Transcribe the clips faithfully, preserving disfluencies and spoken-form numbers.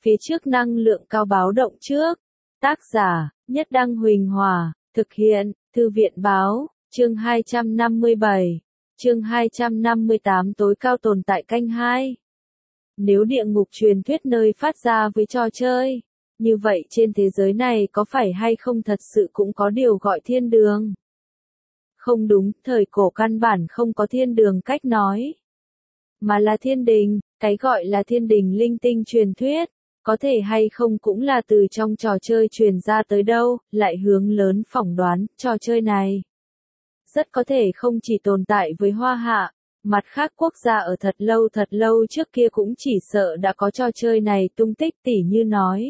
Phía trước năng lượng cao báo động trước. Tác giả, Nhất Đăng Huỳnh Hòa, thực hiện, Thư viện Báo, chương hai trăm năm mươi bảy, chương hai trăm năm mươi tám tối cao tồn tại canh hai. Nếu địa ngục truyền thuyết nơi phát ra với trò chơi, như vậy trên thế giới này có phải hay không thật sự cũng có điều gọi thiên đường? Không đúng, thời cổ căn bản không có thiên đường cách nói, mà là thiên đình. Cái gọi là thiên đình linh tinh truyền thuyết, có thể hay không cũng là từ trong trò chơi truyền ra tới đâu, lại hướng lớn phỏng đoán, trò chơi này rất có thể không chỉ tồn tại với Hoa Hạ, mặt khác quốc gia ở thật lâu thật lâu trước kia cũng chỉ sợ đã có trò chơi này tung tích, tỉ như nói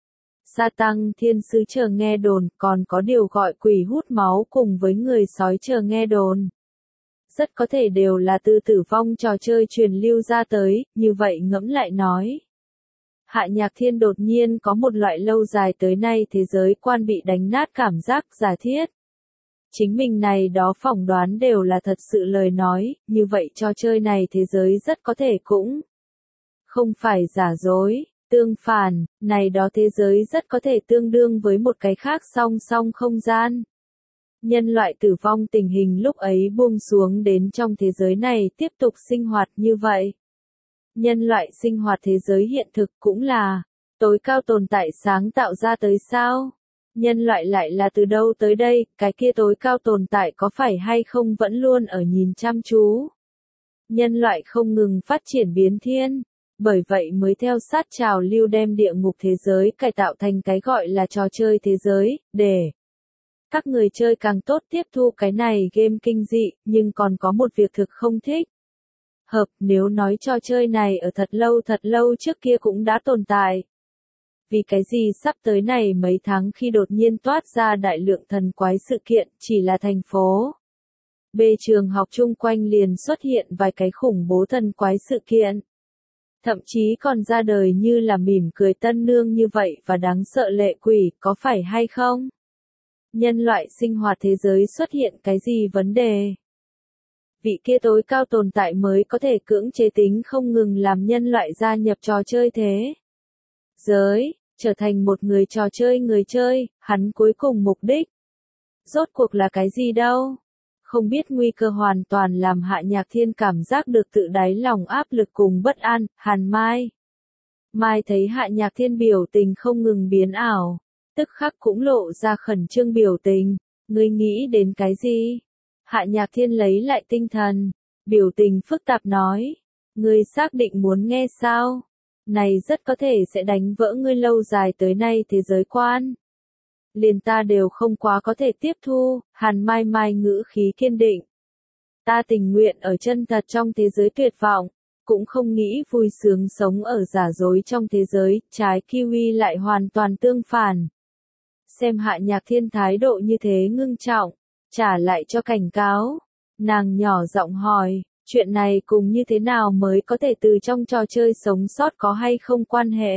Sa Tăng Thiên Sứ chờ nghe đồn, còn có điều gọi quỷ hút máu cùng với người sói chờ nghe đồn. Rất có thể đều là từ tử vong trò chơi truyền lưu ra tới, như vậy ngẫm lại nói. Hạ Nhạc Thiên đột nhiên có một loại lâu dài tới nay thế giới quan bị đánh nát cảm giác giả thiết. Chính mình này đó phỏng đoán đều là thật sự lời nói, như vậy trò chơi này thế giới rất có thể cũng không phải giả dối, tương phản, này đó thế giới rất có thể tương đương với một cái khác song song không gian. Nhân loại tử vong tình hình lúc ấy buông xuống đến trong thế giới này tiếp tục sinh hoạt như vậy. Nhân loại sinh hoạt thế giới hiện thực cũng là tối cao tồn tại sáng tạo ra tới sao? Nhân loại lại là từ đâu tới đây, cái kia tối cao tồn tại có phải hay không vẫn luôn ở nhìn chăm chú? Nhân loại không ngừng phát triển biến thiên, bởi vậy mới theo sát trào lưu đem địa ngục thế giới cải tạo thành cái gọi là trò chơi thế giới, để các người chơi càng tốt tiếp thu cái này game kinh dị, nhưng còn có một việc thực không thích. Hợp, nếu nói trò chơi này ở thật lâu thật lâu trước kia cũng đã tồn tại. Vì cái gì sắp tới này mấy tháng khi đột nhiên toát ra đại lượng thần quái sự kiện, chỉ là thành phố B trường học chung quanh liền xuất hiện vài cái khủng bố thần quái sự kiện. Thậm chí còn ra đời như là mỉm cười tân nương như vậy và đáng sợ lệ quỷ, có phải hay không? Nhân loại sinh hoạt thế giới xuất hiện cái gì vấn đề? Vị kia tối cao tồn tại mới có thể cưỡng chế tính không ngừng làm nhân loại gia nhập trò chơi thế giới, trở thành một người trò chơi người chơi, hắn cuối cùng mục đích rốt cuộc là cái gì đâu? Không biết nguy cơ hoàn toàn làm Hạ Nhạc Thiên cảm giác được tự đáy lòng áp lực cùng bất an. Hàn Mai Mai thấy Hạ Nhạc Thiên biểu tình không ngừng biến ảo, tức khắc cũng lộ ra khẩn trương biểu tình. Ngươi nghĩ đến cái gì? Hạ Nhạc Thiên lấy lại tinh thần, biểu tình phức tạp nói. Ngươi xác định muốn nghe sao? Này rất có thể sẽ đánh vỡ ngươi lâu dài tới nay thế giới quan. Liền ta đều không quá có thể tiếp thu, Hàn Mai Mai ngữ khí kiên định. Ta tình nguyện ở chân thật trong thế giới tuyệt vọng, cũng không nghĩ vui sướng sống ở giả dối trong thế giới, trái Kiwi lại hoàn toàn tương phản. Xem Hạ Nhạc Thiên thái độ như thế ngưng trọng, trả lại cho cảnh cáo. Nàng nhỏ giọng hỏi, chuyện này cùng như thế nào mới có thể từ trong trò chơi sống sót có hay không quan hệ?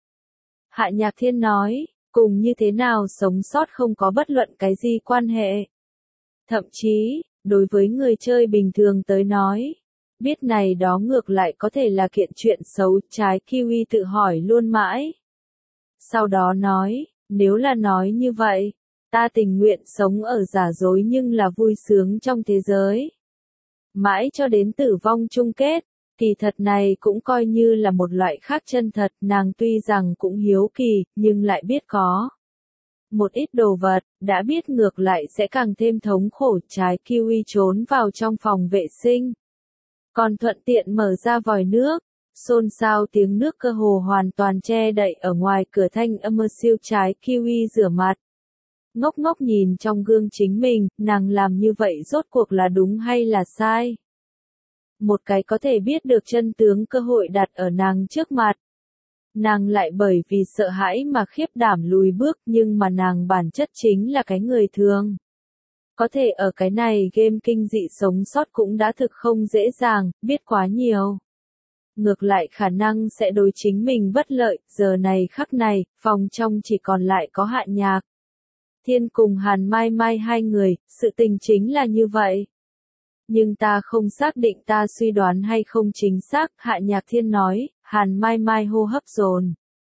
Hạ Nhạc Thiên nói, cùng như thế nào sống sót không có bất luận cái gì quan hệ. Thậm chí, đối với người chơi bình thường tới nói, biết này đó ngược lại có thể là kiện chuyện xấu, trái Kiwi tự hỏi luôn mãi. Sau đó nói, nếu là nói như vậy, ta tình nguyện sống ở giả dối nhưng là vui sướng trong thế giới. Mãi cho đến tử vong chung kết, kỳ thật này cũng coi như là một loại khác chân thật, nàng tuy rằng cũng hiếu kỳ, nhưng lại biết có một ít đồ vật, đã biết ngược lại sẽ càng thêm thống khổ. Trái Kiwi trốn vào trong phòng vệ sinh, còn thuận tiện mở ra vòi nước, xôn xao tiếng nước cơ hồ hoàn toàn che đậy ở ngoài cửa thanh âm siêu. Trái Kiwi rửa mặt, ngốc ngốc nhìn trong gương chính mình, nàng làm như vậy rốt cuộc là đúng hay là sai? Một cái có thể biết được chân tướng cơ hội đặt ở nàng trước mặt. Nàng lại bởi vì sợ hãi mà khiếp đảm lùi bước, nhưng mà nàng bản chất chính là cái người thường. Có thể ở cái này game kinh dị sống sót cũng đã thực không dễ dàng, biết quá nhiều. Ngược lại khả năng sẽ đối chính mình bất lợi, giờ này khắc này, phòng trong chỉ còn lại có Hạ Nhạc Thiên cùng Hàn Mai Mai hai người, sự tình chính là như vậy. Nhưng ta không xác định ta suy đoán hay không chính xác, Hạ Nhạc Thiên nói. Hàn Mai Mai hô hấp dồn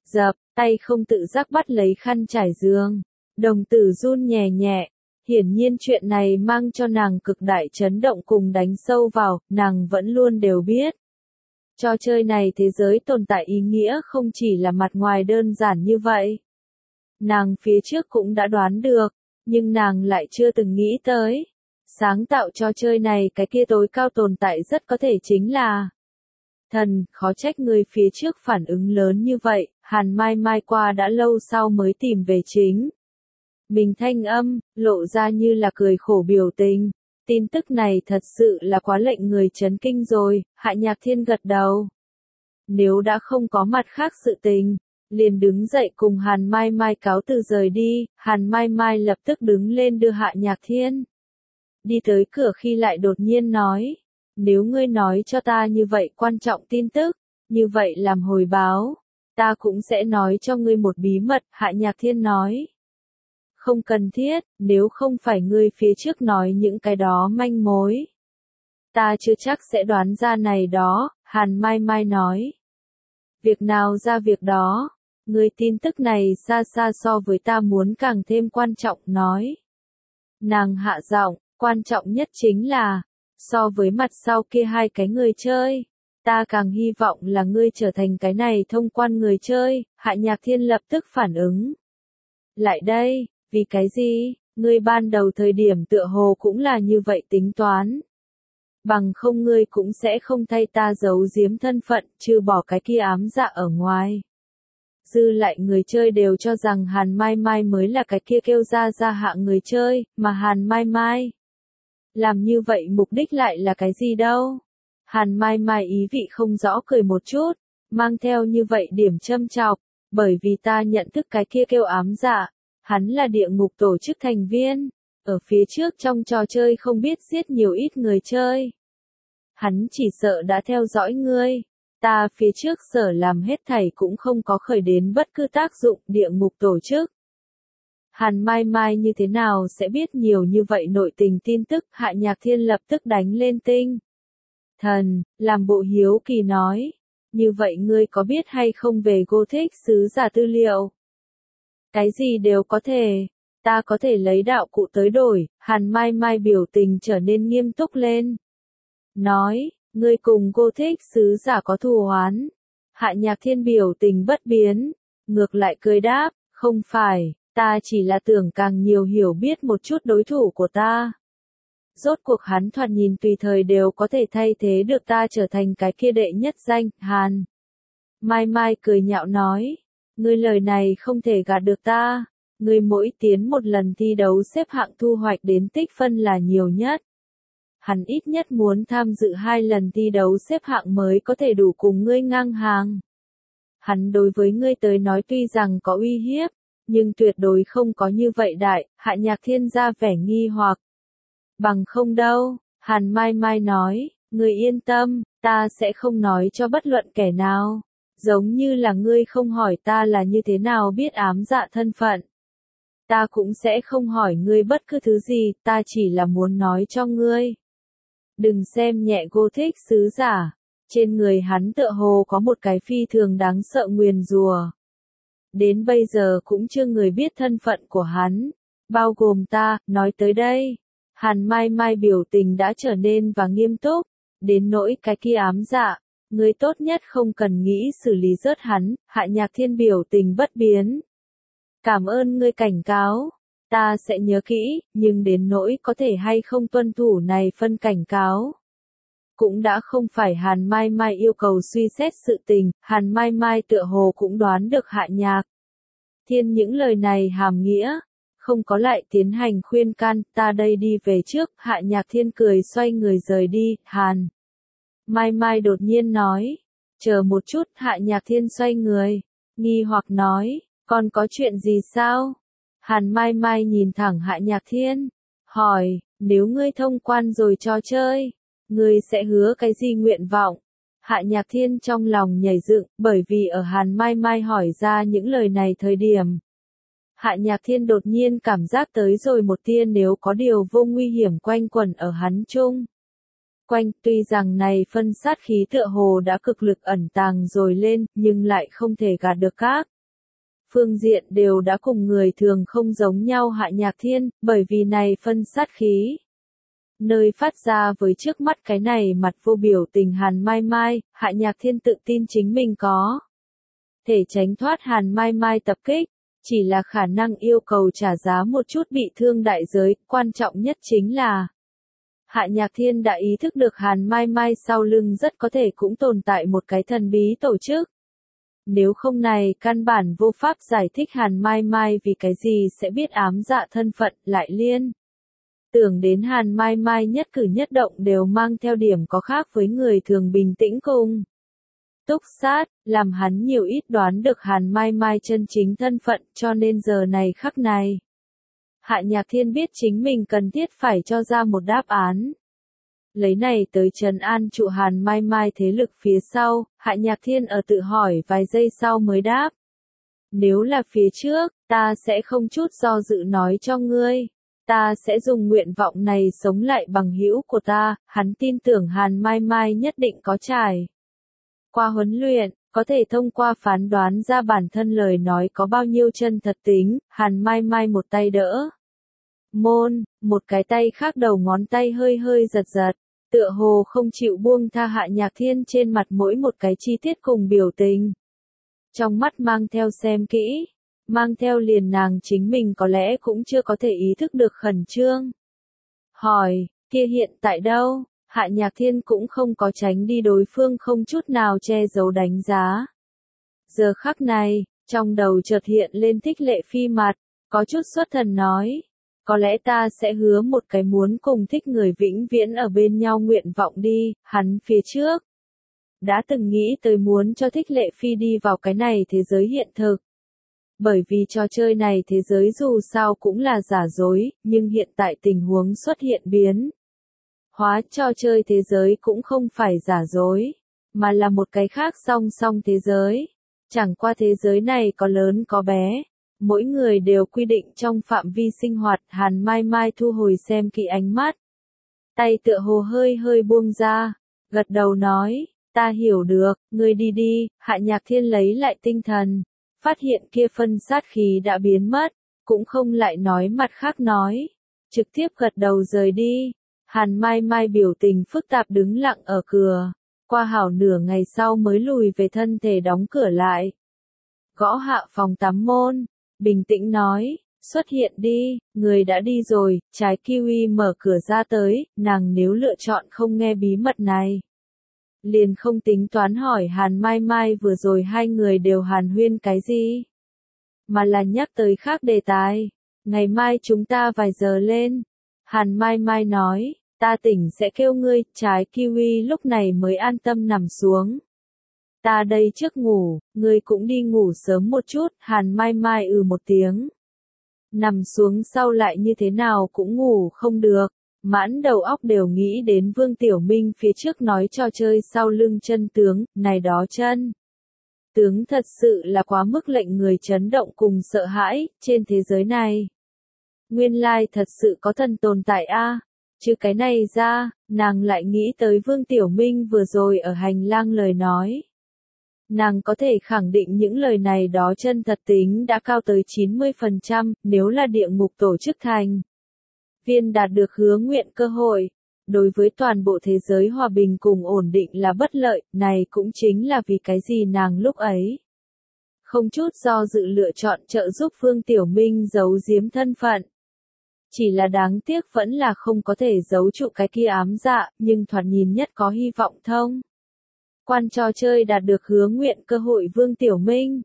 dập, tay không tự giác bắt lấy khăn trải giường. Đồng tử run nhẹ nhẹ. Hiển nhiên chuyện này mang cho nàng cực đại chấn động cùng đánh sâu vào, nàng vẫn luôn đều biết. Trò chơi này thế giới tồn tại ý nghĩa không chỉ là mặt ngoài đơn giản như vậy. Nàng phía trước cũng đã đoán được, nhưng nàng lại chưa từng nghĩ tới. Sáng tạo trò chơi này cái kia tối cao tồn tại rất có thể chính là thần, khó trách người phía trước phản ứng lớn như vậy, Hàn Mai Mai qua đã lâu sau mới tìm về chính. Mình thanh âm, lộ ra như là cười khổ biểu tình. Tin tức này thật sự là quá lệnh người chấn kinh rồi, Hạ Nhạc Thiên gật đầu. Nếu đã không có mặt khác sự tình, liền đứng dậy cùng Hàn Mai Mai cáo từ rời đi, Hàn Mai Mai lập tức đứng lên đưa Hạ Nhạc Thiên. Đi tới cửa khi lại đột nhiên nói, nếu ngươi nói cho ta như vậy quan trọng tin tức, như vậy làm hồi báo, ta cũng sẽ nói cho ngươi một bí mật, Hạ Nhạc Thiên nói. Không cần thiết, nếu không phải ngươi phía trước nói những cái đó manh mối. Ta chưa chắc sẽ đoán ra này đó, Hàn Mai Mai nói. Việc nào ra việc đó, ngươi tin tức này xa xa so với ta muốn càng thêm quan trọng nói. Nàng hạ giọng, quan trọng nhất chính là, so với mặt sau kia hai cái người chơi, ta càng hy vọng là ngươi trở thành cái này thông quan người chơi, Hạ Nhạc Thiên lập tức phản ứng. Lại đây. Vì cái gì, ngươi ban đầu thời điểm tựa hồ cũng là như vậy tính toán. Bằng không ngươi cũng sẽ không thay ta giấu giếm thân phận, trừ bỏ cái kia ám dạ ở ngoài. Dư lại người chơi đều cho rằng Hàn Mai Mai mới là cái kia kêu ra ra hạ người chơi, mà Hàn Mai Mai. Làm như vậy mục đích lại là cái gì đâu? Hàn Mai Mai ý vị không rõ cười một chút, mang theo như vậy điểm châm chọc, bởi vì ta nhận thức cái kia kêu ám dạ. Hắn là địa ngục tổ chức thành viên, ở phía trước trong trò chơi không biết giết nhiều ít người chơi. Hắn chỉ sợ đã theo dõi ngươi, ta phía trước sở làm hết thảy cũng không có khởi đến bất cứ tác dụng địa ngục tổ chức. Hàn Mai Mai như thế nào sẽ biết nhiều như vậy nội tình tin tức, Hạ Nhạc Thiên lập tức đánh lên tinh. Thần, làm bộ hiếu kỳ nói, như vậy ngươi có biết hay không về Gothic sứ giả tư liệu? Cái gì đều có thể, ta có thể lấy đạo cụ tới đổi, Hàn Mai Mai biểu tình trở nên nghiêm túc lên. Nói, ngươi cùng Gothic sứ giả có thù oán. Hạ Nhạc Thiên biểu tình bất biến, ngược lại cười đáp, không phải, ta chỉ là tưởng càng nhiều hiểu biết một chút đối thủ của ta. Rốt cuộc hắn thoạt nhìn tùy thời đều có thể thay thế được ta trở thành cái kia đệ nhất danh, Hàn. Mai Mai cười nhạo nói. Ngươi lời này không thể gạt được ta, ngươi mỗi tiến một lần thi đấu xếp hạng thu hoạch đến tích phân là nhiều nhất. Hắn ít nhất muốn tham dự hai lần thi đấu xếp hạng mới có thể đủ cùng ngươi ngang hàng. Hắn đối với ngươi tới nói tuy rằng có uy hiếp, nhưng tuyệt đối không có như vậy đại, Hạ Nhạc Thiên ra vẻ nghi hoặc. Bằng không đâu, Hàn Mai Mai nói, ngươi yên tâm, ta sẽ không nói cho bất luận kẻ nào. Giống như là ngươi không hỏi ta là như thế nào biết ám dạ thân phận. Ta cũng sẽ không hỏi ngươi bất cứ thứ gì, ta chỉ là muốn nói cho ngươi. Đừng xem nhẹ Gothic sứ giả, trên người hắn tựa hồ có một cái phi thường đáng sợ nguyền rùa. Đến bây giờ cũng chưa người biết thân phận của hắn, bao gồm ta, nói tới đây. Hàn Mai Mai biểu tình đã trở nên và nghiêm túc, đến nỗi cái kia ám dạ. Ngươi tốt nhất không cần nghĩ xử lý rớt hắn, Hạ Nhạc Thiên biểu tình bất biến. Cảm ơn ngươi cảnh cáo, ta sẽ nhớ kỹ, nhưng đến nỗi có thể hay không tuân thủ này phân cảnh cáo. Cũng đã không phải Hàn Mai Mai yêu cầu suy xét sự tình, Hàn Mai Mai tựa hồ cũng đoán được Hạ Nhạc Thiên những lời này hàm nghĩa, không có lại tiến hành khuyên can, ta đây đi về trước, Hạ Nhạc Thiên cười xoay người rời đi, Hàn. Mai Mai đột nhiên nói, chờ một chút, Hạ Nhạc Thiên xoay người, nghi hoặc nói, còn có chuyện gì sao? Hàn Mai Mai nhìn thẳng Hạ Nhạc Thiên, hỏi, nếu ngươi thông quan rồi trò chơi, ngươi sẽ hứa cái gì nguyện vọng? Hạ Nhạc Thiên trong lòng nhảy dựng, bởi vì ở Hàn Mai Mai hỏi ra những lời này thời điểm. Hạ Nhạc Thiên đột nhiên cảm giác tới rồi một tia nếu có điều vô nguy hiểm quanh quẩn ở hắn chung. Quanh, tuy rằng này phân sát khí tựa hồ đã cực lực ẩn tàng rồi lên, nhưng lại không thể gạt được các phương diện đều đã cùng người thường không giống nhau. Hạ Nhạc Thiên, bởi vì này phân sát khí, nơi phát ra với trước mắt cái này mặt vô biểu tình Hàn Mai Mai, Hạ Nhạc Thiên tự tin chính mình có thể tránh thoát Hàn Mai Mai tập kích, chỉ là khả năng yêu cầu trả giá một chút bị thương đại giới, quan trọng nhất chính là Hạ Nhạc Thiên đã ý thức được Hàn Mai Mai sau lưng rất có thể cũng tồn tại một cái thần bí tổ chức. Nếu không này căn bản vô pháp giải thích Hàn Mai Mai vì cái gì sẽ biết ám dạ thân phận, lại liên tưởng đến Hàn Mai Mai nhất cử nhất động đều mang theo điểm có khác với người thường bình tĩnh cùng túc sát, làm hắn nhiều ít đoán được Hàn Mai Mai chân chính thân phận, cho nên giờ này khắc này Hạ Nhạc Thiên biết chính mình cần thiết phải cho ra một đáp án. Lấy này tới trấn an trụ Hàn Mai Mai thế lực phía sau, Hạ Nhạc Thiên ở tự hỏi vài giây sau mới đáp. Nếu là phía trước, ta sẽ không chút do dự nói cho ngươi. Ta sẽ dùng nguyện vọng này sống lại bằng hữu của ta, hắn tin tưởng Hàn Mai Mai nhất định có trải qua huấn luyện, có thể thông qua phán đoán ra bản thân lời nói có bao nhiêu chân thật tính. Hàn Mai Mai một tay đỡ môn, một cái tay khác đầu ngón tay hơi hơi giật giật, tựa hồ không chịu buông tha Hạ Nhạc Thiên trên mặt mỗi một cái chi tiết cùng biểu tình. Trong mắt mang theo xem kỹ, mang theo liền nàng chính mình có lẽ cũng chưa có thể ý thức được khẩn trương. Hỏi, kia hiện tại đâu? Hạ Nhạc Thiên cũng không có tránh đi đối phương không chút nào che giấu đánh giá. Giờ khắc này, trong đầu chợt hiện lên Thích Lệ Phi mặt, có chút xuất thần nói. Có lẽ ta sẽ hứa một cái muốn cùng thích người vĩnh viễn ở bên nhau nguyện vọng đi, hắn phía trước đã từng nghĩ tới muốn cho Thích Lệ Phi đi vào cái này thế giới hiện thực. Bởi vì trò chơi này thế giới dù sao cũng là giả dối, nhưng hiện tại tình huống xuất hiện biến hóa, trò chơi thế giới cũng không phải giả dối, mà là một cái khác song song thế giới. Chẳng qua thế giới này có lớn có bé, mỗi người đều quy định trong phạm vi sinh hoạt. Hàn Mai Mai thu hồi xem kỹ ánh mắt, tay tựa hồ hơi hơi buông ra, gật đầu nói, ta hiểu được, ngươi đi đi. Hạ Nhạc Thiên lấy lại tinh thần, phát hiện kia phân sát khí đã biến mất, cũng không lại nói mặt khác nói, trực tiếp gật đầu rời đi. Hàn Mai Mai biểu tình phức tạp đứng lặng ở cửa, qua hảo nửa ngày sau mới lùi về thân thể đóng cửa lại. Gõ hạ phòng tắm môn, bình tĩnh nói, xuất hiện đi, người đã đi rồi. Trái kiwi mở cửa ra tới, nàng nếu lựa chọn không nghe bí mật này, liền không tính toán hỏi Hàn Mai Mai vừa rồi hai người đều hàn huyên cái gì, mà là nhắc tới khác đề tài. Ngày mai chúng ta vài giờ lên. Hàn Mai Mai nói, ta tỉnh sẽ kêu ngươi. Trái kiwi lúc này mới an tâm nằm xuống. Ta đây trước ngủ, ngươi cũng đi ngủ sớm một chút. Hàn Mai Mai ừ một tiếng, nằm xuống sau lại như thế nào cũng ngủ không được, mãn đầu óc đều nghĩ đến Vương Tiểu Minh phía trước nói trò chơi sau lưng chân tướng. Này đó chân tướng thật sự là quá mức lệnh người chấn động cùng sợ hãi. Trên thế giới này, nguyên lai thật sự có thần tồn tại a. Chứ cái này ra, nàng lại nghĩ tới Vương Tiểu Minh vừa rồi ở hành lang lời nói. Nàng có thể khẳng định những lời này đó chân thật tính đã cao tới chín mươi phần trăm, nếu là địa ngục tổ chức thành viên đạt được hứa nguyện cơ hội, đối với toàn bộ thế giới hòa bình cùng ổn định là bất lợi. Này cũng chính là vì cái gì nàng lúc ấy không chút do dự lựa chọn trợ giúp Vương Tiểu Minh giấu giếm thân phận. Chỉ là đáng tiếc vẫn là không có thể giấu trụ cái kia ám dạ, nhưng thoạt nhìn nhất có hy vọng thông quan trò chơi đạt được hứa nguyện cơ hội Vương Tiểu Minh.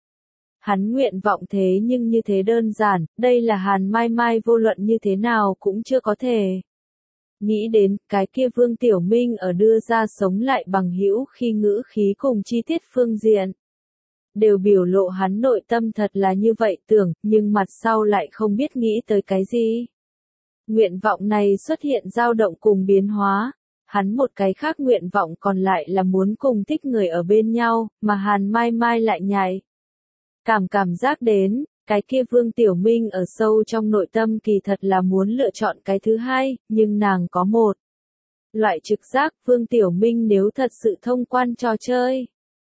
Hắn nguyện vọng thế nhưng như thế đơn giản, đây là Hàn Mai Mai vô luận như thế nào cũng chưa có thể nghĩ đến. Cái kia Vương Tiểu Minh ở đưa ra sống lại bằng hữu khi ngữ khí cùng chi tiết phương diện đều biểu lộ hắn nội tâm thật là như vậy tưởng, nhưng mặt sau lại không biết nghĩ tới cái gì. Nguyện vọng này xuất hiện dao động cùng biến hóa. Hắn một cái khác nguyện vọng còn lại là muốn cùng thích người ở bên nhau, mà Hàn Mai Mai lại nhạy cảm cảm giác đến, cái kia Vương Tiểu Minh ở sâu trong nội tâm kỳ thật là muốn lựa chọn cái thứ hai, nhưng nàng có một loại trực giác, Vương Tiểu Minh nếu thật sự thông quan trò chơi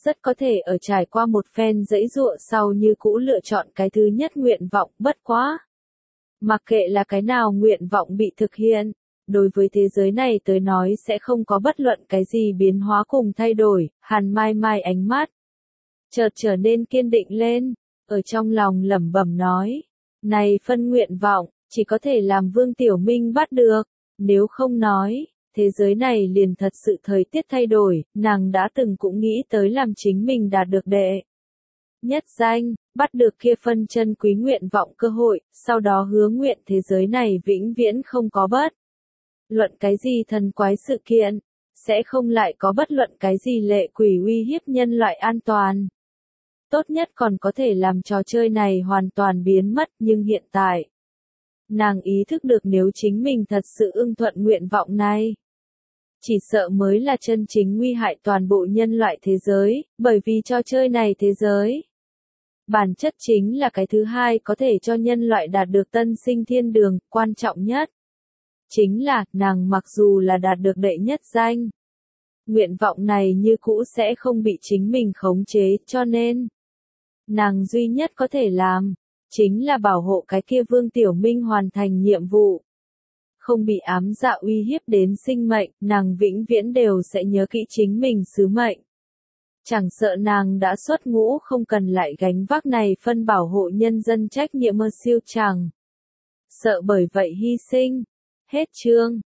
rất có thể ở trải qua một phen dãy dụa sau như cũ lựa chọn cái thứ nhất nguyện vọng, bất quá. Mặc kệ là cái nào nguyện vọng bị thực hiện, đối với thế giới này tới nói sẽ không có bất luận cái gì biến hóa cùng thay đổi. Hàn Mai Mai ánh mắt chợt trở nên kiên định lên, ở trong lòng lẩm bẩm nói, này phân nguyện vọng, chỉ có thể làm Vương Tiểu Minh bắt được, nếu không nói, thế giới này liền thật sự thời tiết thay đổi, nàng đã từng cũng nghĩ tới làm chính mình đạt được đệ nhất danh, bắt được kia phân chân quý nguyện vọng cơ hội, sau đó hứa nguyện thế giới này vĩnh viễn không có bất luận cái gì thần quái sự kiện, sẽ không lại có bất luận cái gì lệ quỷ uy hiếp nhân loại an toàn. Tốt nhất còn có thể làm trò chơi này hoàn toàn biến mất, nhưng hiện tại, nàng ý thức được nếu chính mình thật sự ưng thuận nguyện vọng này, chỉ sợ mới là chân chính nguy hại toàn bộ nhân loại thế giới, bởi vì trò chơi này thế giới, bản chất chính là cái thứ hai có thể cho nhân loại đạt được tân sinh thiên đường, quan trọng nhất. Chính là, nàng mặc dù là đạt được đệ nhất danh, nguyện vọng này như cũ sẽ không bị chính mình khống chế, cho nên, nàng duy nhất có thể làm, chính là bảo hộ cái kia Vương Tiểu Minh hoàn thành nhiệm vụ. Không bị ám dạ uy hiếp đến sinh mệnh, nàng vĩnh viễn đều sẽ nhớ kỹ chính mình sứ mệnh. Chẳng sợ nàng đã xuất ngũ không cần lại gánh vác này phân bảo hộ nhân dân trách nhiệm mơ siêu chẳng. Sợ bởi vậy hy sinh. Hết chương.